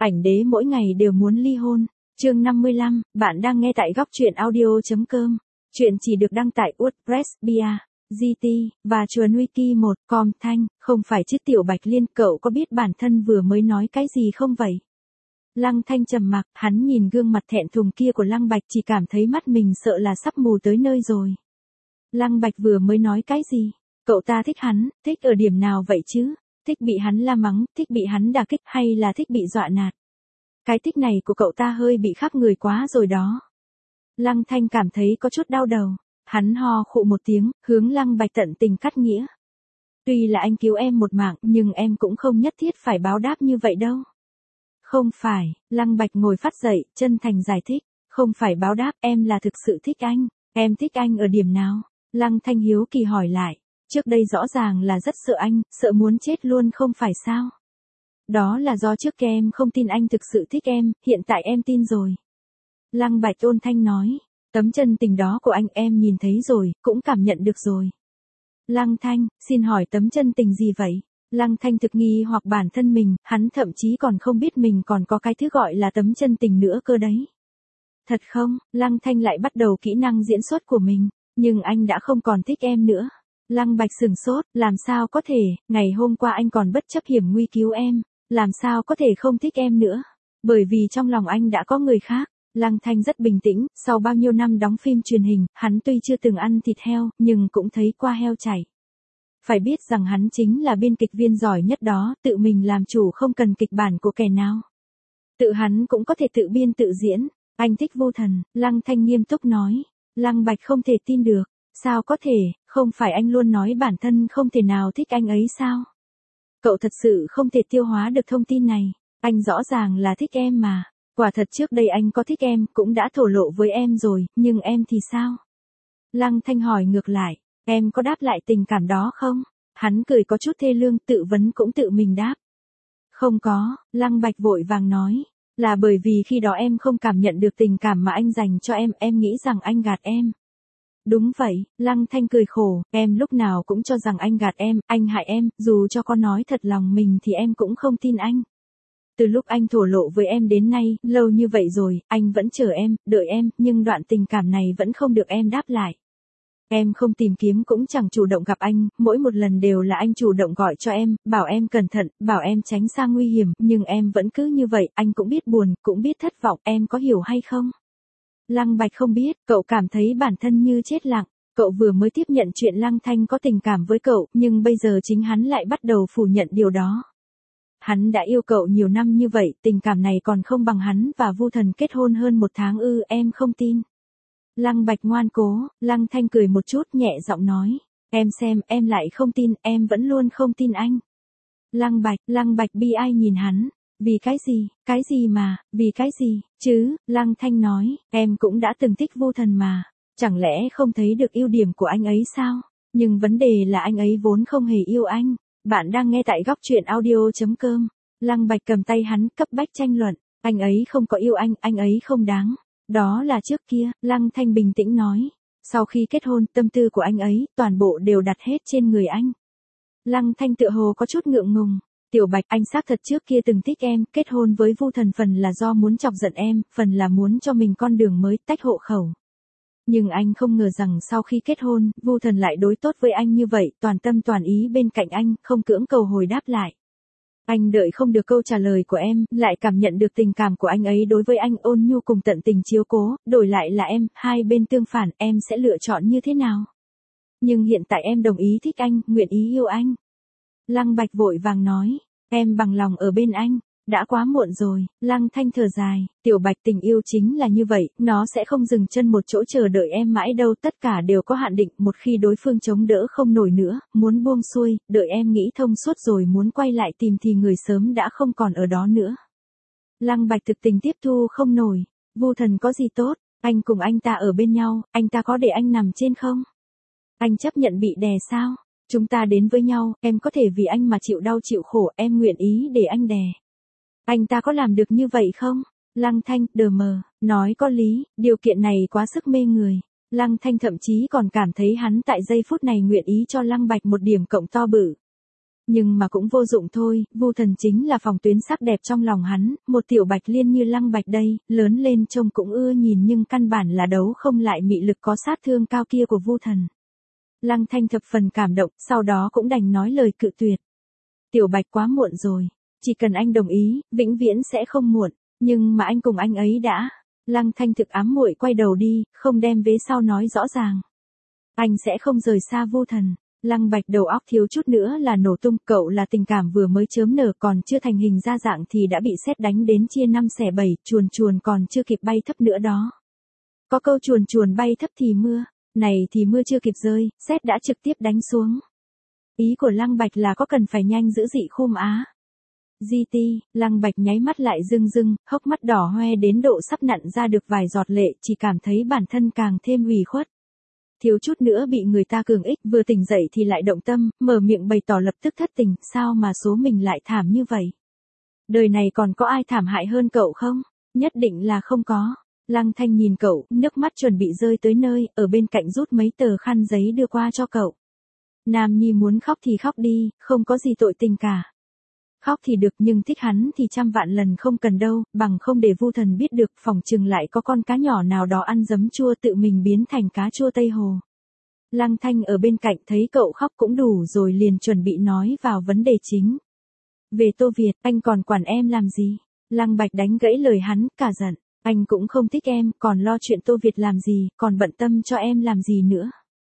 Ảnh đế mỗi ngày đều muốn ly hôn. Chương 55, bạn đang nghe tại góc truyện audio.com. Chuyện chỉ được đăng tại WordPress, Bia, GT, và Chuồn Wiki 1.com. Thanh, không phải chứ Tiểu Bạch Liên, cậu có biết bản thân vừa mới nói cái gì không vậy? Lăng Thanh trầm mặc, hắn nhìn gương mặt thẹn thùng kia của Lăng Bạch chỉ cảm thấy mắt mình sợ là sắp mù tới nơi rồi. Lăng Bạch vừa mới nói cái gì? Cậu ta thích hắn, thích ở điểm nào vậy chứ? Thích bị hắn la mắng, thích bị hắn đả kích hay là thích bị dọa nạt? Cái thích này của cậu ta hơi bị khác người quá rồi đó. Lăng Thanh cảm thấy có chút đau đầu. Hắn ho khụ một tiếng, hướng Lăng Bạch tận tình cắt nghĩa. Tuy là anh cứu em một mạng, nhưng em cũng không nhất thiết phải báo đáp như vậy đâu. Không phải, Lăng Bạch ngồi phát dậy, chân thành giải thích. Không phải báo đáp, em là thực sự thích anh. Em thích anh ở điểm nào? Lăng Thanh hiếu kỳ hỏi lại. Trước đây rõ ràng là rất sợ anh, sợ muốn chết luôn không phải sao? Đó là do trước kia em không tin anh thực sự thích em, hiện tại em tin rồi. Lăng Bạch ôn thanh nói, tấm chân tình đó của anh em nhìn thấy rồi, cũng cảm nhận được rồi. Lăng Thanh, xin hỏi tấm chân tình gì vậy? Lăng Thanh thực nghi hoặc bản thân mình, hắn thậm chí còn không biết mình còn có cái thứ gọi là tấm chân tình nữa cơ đấy. Thật không? Lăng Thanh lại bắt đầu kỹ năng diễn xuất của mình, nhưng anh đã không còn thích em nữa. Lăng Bạch sửng sốt, làm sao có thể, ngày hôm qua anh còn bất chấp hiểm nguy cứu em, làm sao có thể không thích em nữa, bởi vì trong lòng anh đã có người khác. Lăng Thanh rất bình tĩnh, sau bao nhiêu năm đóng phim truyền hình, hắn tuy chưa từng ăn thịt heo, nhưng cũng thấy qua heo chảy. Phải biết rằng hắn chính là biên kịch viên giỏi nhất đó, tự mình làm chủ không cần kịch bản của kẻ nào. Tự hắn cũng có thể tự biên tự diễn, anh thích Vô Thần, Lăng Thanh nghiêm túc nói. Lăng Bạch không thể tin được. Sao có thể, không phải anh luôn nói bản thân không thể nào thích anh ấy sao? Cậu thật sự không thể tiêu hóa được thông tin này, anh rõ ràng là thích em mà. Quả thật trước đây anh có thích em, cũng đã thổ lộ với em rồi, nhưng em thì sao? Lăng Thanh hỏi ngược lại, em có đáp lại tình cảm đó không? Hắn cười có chút thê lương, tự vấn cũng tự mình đáp. Không có, Lăng Bạch vội vàng nói, là bởi vì khi đó em không cảm nhận được tình cảm mà anh dành cho em nghĩ rằng anh gạt em. Đúng vậy, Lăng Thanh cười khổ, em lúc nào cũng cho rằng anh gạt em, anh hại em, dù cho con nói thật lòng mình thì em cũng không tin anh. Từ lúc anh thổ lộ với em đến nay, lâu như vậy rồi, anh vẫn chờ em, đợi em, nhưng đoạn tình cảm này vẫn không được em đáp lại. Em không tìm kiếm cũng chẳng chủ động gặp anh, mỗi một lần đều là anh chủ động gọi cho em, bảo em cẩn thận, bảo em tránh xa nguy hiểm, nhưng em vẫn cứ như vậy, anh cũng biết buồn, cũng biết thất vọng, em có hiểu hay không? Lăng Bạch không biết, cậu cảm thấy bản thân như chết lặng, cậu vừa mới tiếp nhận chuyện Lăng Thanh có tình cảm với cậu, nhưng bây giờ chính hắn lại bắt đầu phủ nhận điều đó. Hắn đã yêu cậu nhiều năm như vậy, tình cảm này còn không bằng hắn và Vu Thần kết hôn hơn 1 tháng ư, em không tin. Lăng Bạch ngoan cố, Lăng Thanh cười một chút nhẹ giọng nói, em xem, em lại không tin, em vẫn luôn không tin anh. Lăng Bạch bi ai nhìn hắn. Vì cái gì mà, vì cái gì, chứ, Lăng Thanh nói, em cũng đã từng thích Vô Thần mà, chẳng lẽ không thấy được ưu điểm của anh ấy sao? Nhưng vấn đề là anh ấy vốn không hề yêu anh. Bạn đang nghe tại góc truyện audio.com. Lăng Bạch cầm tay hắn, cấp bách tranh luận, anh ấy không có yêu anh ấy không đáng. Đó là trước kia, Lăng Thanh bình tĩnh nói, sau khi kết hôn, tâm tư của anh ấy, toàn bộ đều đặt hết trên người anh. Lăng Thanh tựa hồ có chút ngượng ngùng. Tiểu Bạch, anh xác thật trước kia từng thích em, kết hôn với Vu Thần phần là do muốn chọc giận em, phần là muốn cho mình con đường mới, tách hộ khẩu. Nhưng anh không ngờ rằng sau khi kết hôn, Vu Thần lại đối tốt với anh như vậy, toàn tâm toàn ý bên cạnh anh, không cưỡng cầu hồi đáp lại. Anh đợi không được câu trả lời của em, lại cảm nhận được tình cảm của anh ấy đối với anh, ôn nhu cùng tận tình chiếu cố, đổi lại là em, hai bên tương phản, em sẽ lựa chọn như thế nào? Nhưng hiện tại em đồng ý thích anh, nguyện ý yêu anh. Lăng Bạch vội vàng nói, em bằng lòng ở bên anh, đã quá muộn rồi. Lăng Thanh thở dài, Tiểu Bạch, tình yêu chính là như vậy, nó sẽ không dừng chân một chỗ chờ đợi em mãi đâu, tất cả đều có hạn định, một khi đối phương chống đỡ không nổi nữa, muốn buông xuôi, đợi em nghĩ thông suốt rồi muốn quay lại tìm thì người sớm đã không còn ở đó nữa. Lăng Bạch thực tình tiếp thu không nổi, Vu Thần có gì tốt, anh cùng anh ta ở bên nhau, anh ta có để anh nằm trên không? Anh chấp nhận bị đè sao? Chúng ta đến với nhau, em có thể vì anh mà chịu đau chịu khổ, em nguyện ý để anh đè. Anh ta có làm được như vậy không? Lăng Thanh, đờ mờ, nói có lý, điều kiện này quá sức mê người. Lăng Thanh thậm chí còn cảm thấy hắn tại giây phút này nguyện ý cho Lăng Bạch một điểm cộng to bự. Nhưng mà cũng vô dụng thôi, Vu Thần chính là phòng tuyến sắc đẹp trong lòng hắn, một tiểu bạch liên như Lăng Bạch đây, lớn lên trông cũng ưa nhìn nhưng căn bản là đấu không lại mị lực có sát thương cao kia của Vu Thần. Lăng Thanh thập phần cảm động, sau đó cũng đành nói lời cự tuyệt. Tiểu Bạch quá muộn rồi, chỉ cần anh đồng ý, vĩnh viễn sẽ không muộn, nhưng mà anh cùng anh ấy đã. Lăng Thanh thực ám muội quay đầu đi, không đem vế sau nói rõ ràng. Anh sẽ không rời xa Vu Thần. Lăng Bạch đầu óc thiếu chút nữa là nổ tung, cậu là tình cảm vừa mới chớm nở còn chưa thành hình ra dạng thì đã bị sét đánh đến chia 5 xẻ 7, chuồn chuồn còn chưa kịp bay thấp nữa đó. Có câu chuồn chuồn bay thấp thì mưa, này thì mưa chưa kịp rơi, sét đã trực tiếp đánh xuống. Ý của Lăng Bạch là có cần phải nhanh giữ dị khum á. GT, Lăng Bạch nháy mắt lại rưng rưng, hốc mắt đỏ hoe đến độ sắp nặn ra được vài giọt lệ, chỉ cảm thấy bản thân càng thêm ủy khuất. Thiếu chút nữa bị người ta cường ích, vừa tỉnh dậy thì lại động tâm, mở miệng bày tỏ lập tức thất tình, sao mà số mình lại thảm như vậy? Đời này còn có ai thảm hại hơn cậu không? Nhất định là không có. Lăng Thanh nhìn cậu, nước mắt chuẩn bị rơi tới nơi, ở bên cạnh rút mấy tờ khăn giấy đưa qua cho cậu. Nam nhi muốn khóc thì khóc đi, không có gì tội tình cả. Khóc thì được nhưng thích hắn thì trăm vạn lần không cần đâu, bằng không để Vu Thần biết được, phỏng chừng lại có con cá nhỏ nào đó ăn giấm chua tự mình biến thành cá chua Tây Hồ. Lăng Thanh ở bên cạnh thấy cậu khóc cũng đủ rồi liền chuẩn bị nói vào vấn đề chính. Về Tô Việt, anh còn quản em làm gì? Lăng Bạch đánh gãy lời hắn, cả giận. Anh cũng không thích em, còn lo chuyện Tô Việt làm gì, còn bận tâm cho em làm gì nữa.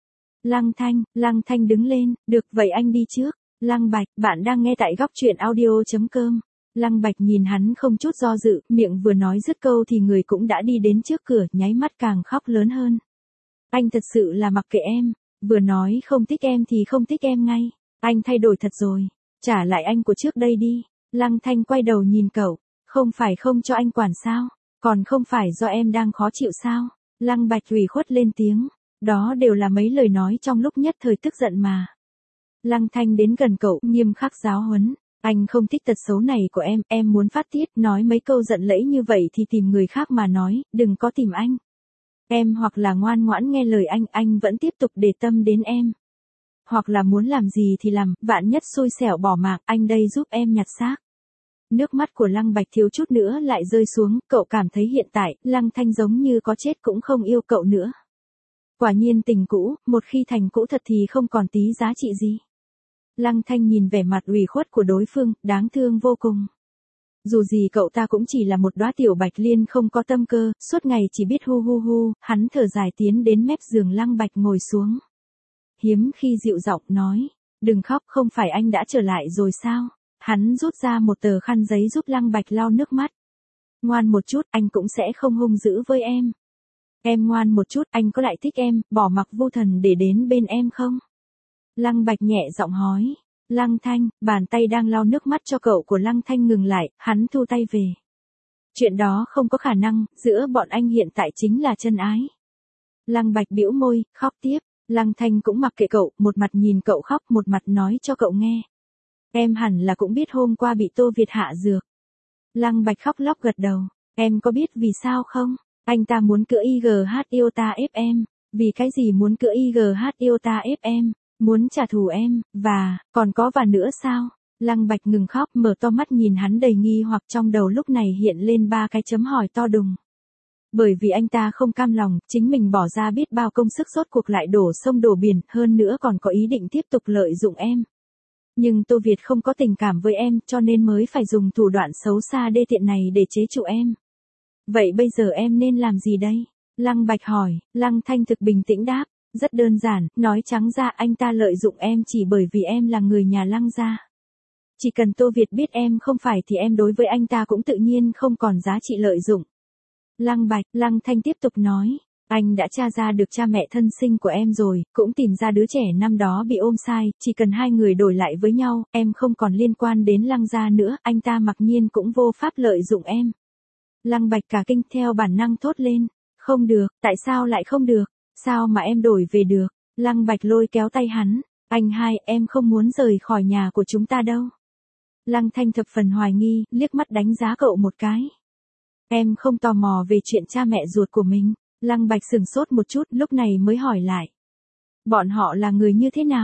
Lăng Thanh đứng lên, được vậy anh đi trước. Lăng Bạch, bạn đang nghe tại góc truyện audio.com. Lăng Bạch nhìn hắn không chút do dự, miệng vừa nói dứt câu thì người cũng đã đi đến trước cửa, nháy mắt càng khóc lớn hơn. Anh thật sự là mặc kệ em, vừa nói không thích em thì không thích em ngay. Anh thay đổi thật rồi, trả lại anh của trước đây đi. Lăng Thanh quay đầu nhìn cậu, không phải không cho anh quản sao, còn không phải do em đang khó chịu sao. Lăng Bạch ủy khuất lên tiếng, đó đều là mấy lời nói trong lúc nhất thời tức giận mà. Lăng Thanh đến gần cậu, nghiêm khắc giáo huấn. Anh không thích tật xấu này của em muốn phát tiết, nói mấy câu giận lẫy như vậy thì tìm người khác mà nói, đừng có tìm anh. Em hoặc là ngoan ngoãn nghe lời anh vẫn tiếp tục để tâm đến em. Hoặc là muốn làm gì thì làm, vạn nhất xui xẻo bỏ mạng, anh đây giúp em nhặt xác. Nước mắt của Lăng Bạch thiếu chút nữa lại rơi xuống, cậu cảm thấy hiện tại, Lăng Thanh giống như có chết cũng không yêu cậu nữa. Quả nhiên tình cũ, một khi thành cũ thật thì không còn tí giá trị gì. Lăng Thanh nhìn vẻ mặt ủy khuất của đối phương, đáng thương vô cùng. Dù gì cậu ta cũng chỉ là một đóa tiểu bạch liên không có tâm cơ, suốt ngày chỉ biết hu hu hu, hắn thở dài tiến đến mép giường Lăng Bạch ngồi xuống. Hiếm khi dịu giọng nói, đừng khóc, không phải anh đã trở lại rồi sao? Hắn rút ra một tờ khăn giấy giúp Lăng Bạch lau nước mắt. Ngoan một chút, anh cũng sẽ không hung dữ với em. Em ngoan một chút, anh có lại thích em, bỏ mặc Vu Thần để đến bên em không? Lăng Bạch nhẹ giọng hỏi. Lăng Thanh, bàn tay đang lau nước mắt cho cậu của Lăng Thanh ngừng lại, hắn thu tay về. Chuyện đó không có khả năng, giữa bọn anh hiện tại chính là chân ái. Lăng Bạch bĩu môi, khóc tiếp. Lăng Thanh cũng mặc kệ cậu, một mặt nhìn cậu khóc, một mặt nói cho cậu nghe. Em hẳn là cũng biết hôm qua bị Tô Việt hạ dược. Lăng Bạch khóc lóc gật đầu. Em có biết vì sao không? Anh ta muốn cựa IGH Iota FM. Vì cái gì muốn cựa IGH Iota FM? Muốn trả thù em, còn có nữa sao? Lăng Bạch ngừng khóc, mở to mắt nhìn hắn đầy nghi hoặc, trong đầu lúc này hiện lên 3 cái chấm hỏi to đùng. Bởi vì anh ta không cam lòng, chính mình bỏ ra biết bao công sức rốt cuộc lại đổ sông đổ biển, hơn nữa còn có ý định tiếp tục lợi dụng em. Nhưng Tô Việt không có tình cảm với em, cho nên mới phải dùng thủ đoạn xấu xa đê tiện này để chế trụ em. Vậy bây giờ em nên làm gì đây? Lăng Bạch hỏi. Lăng Thanh thực bình tĩnh đáp. Rất đơn giản, nói trắng ra anh ta lợi dụng em chỉ bởi vì em là người nhà Lăng gia. Chỉ cần Tô Việt biết em không phải thì em đối với anh ta cũng tự nhiên không còn giá trị lợi dụng. Lăng Thanh tiếp tục nói, anh đã tra ra được cha mẹ thân sinh của em rồi, cũng tìm ra đứa trẻ năm đó bị ôm sai, chỉ cần hai người đổi lại với nhau, em không còn liên quan đến Lăng gia nữa, anh ta mặc nhiên cũng vô pháp lợi dụng em. Lăng Bạch cả kinh theo bản năng thốt lên, không được, tại sao lại không được? Sao mà em đổi về được? Lăng Bạch lôi kéo tay hắn. Anh hai, em không muốn rời khỏi nhà của chúng ta đâu. Lăng Thanh thập phần hoài nghi, liếc mắt đánh giá cậu một cái. Em không tò mò về chuyện cha mẹ ruột của mình. Lăng Bạch sửng sốt một chút, lúc này mới hỏi lại. Bọn họ là người như thế nào?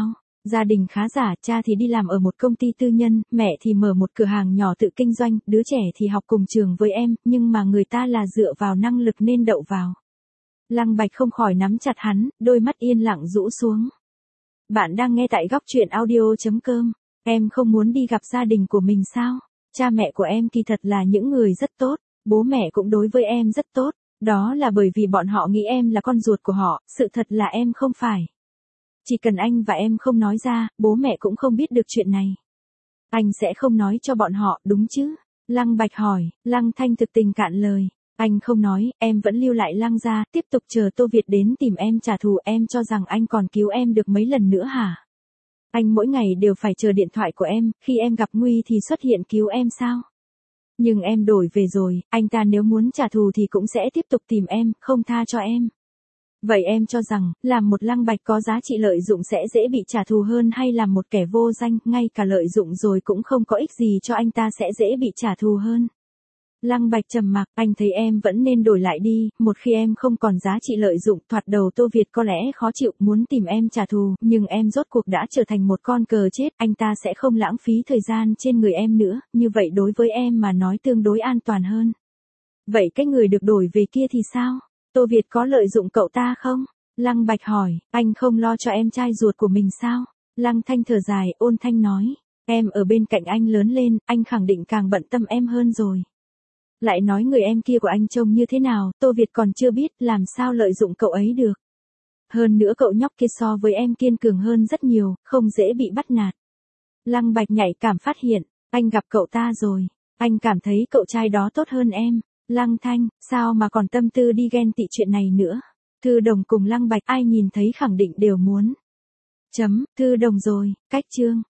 Gia đình khá giả, cha thì đi làm ở một công ty tư nhân, mẹ thì mở một cửa hàng nhỏ tự kinh doanh, đứa trẻ thì học cùng trường với em, nhưng mà người ta là dựa vào năng lực nên đậu vào. Lăng Bạch không khỏi nắm chặt hắn, đôi mắt yên lặng rũ xuống. Bạn đang nghe tại góc truyện audio.com. Em không muốn đi gặp gia đình của mình sao? Cha mẹ của em kỳ thật là những người rất tốt, bố mẹ cũng đối với em rất tốt, đó là bởi vì bọn họ nghĩ em là con ruột của họ, sự thật là em không phải. Chỉ cần anh và em không nói ra, bố mẹ cũng không biết được chuyện này. Anh sẽ không nói cho bọn họ, đúng chứ? Lăng Bạch hỏi, Lăng Thanh thực tình cạn lời. Anh không nói, em vẫn lưu lại Lăng gia, tiếp tục chờ Tô Việt đến tìm em trả thù, em cho rằng anh còn cứu em được mấy lần nữa hả? Anh mỗi ngày đều phải chờ điện thoại của em, khi em gặp nguy thì xuất hiện cứu em sao? Nhưng em đổi về rồi, anh ta nếu muốn trả thù thì cũng sẽ tiếp tục tìm em, không tha cho em. Vậy em cho rằng, làm một Lăng Bạch có giá trị lợi dụng sẽ dễ bị trả thù hơn hay làm một kẻ vô danh, ngay cả lợi dụng rồi cũng không có ích gì cho anh ta sẽ dễ bị trả thù hơn? Lăng Bạch trầm mặc, anh thấy em vẫn nên đổi lại đi, một khi em không còn giá trị lợi dụng, thoạt đầu Tô Việt có lẽ khó chịu, muốn tìm em trả thù, nhưng em rốt cuộc đã trở thành một con cờ chết, anh ta sẽ không lãng phí thời gian trên người em nữa, như vậy đối với em mà nói tương đối an toàn hơn. Vậy cái người được đổi về kia thì sao? Tô Việt có lợi dụng cậu ta không? Lăng Bạch hỏi, anh không lo cho em trai ruột của mình sao? Lăng Thanh thở dài, ôn thanh nói, em ở bên cạnh anh lớn lên, anh khẳng định càng bận tâm em hơn rồi. Lại nói người em kia của anh trông như thế nào, Tô Việt còn chưa biết, làm sao lợi dụng cậu ấy được. Hơn nữa cậu nhóc kia so với em kiên cường hơn rất nhiều, không dễ bị bắt nạt. Lăng Bạch nhạy cảm phát hiện, anh gặp cậu ta rồi, anh cảm thấy cậu trai đó tốt hơn em. Lăng Thanh, sao mà còn tâm tư đi ghen tị chuyện này nữa. Thư Đồng cùng Lăng Bạch ai nhìn thấy khẳng định đều muốn. Thư Đồng rồi, cách chương.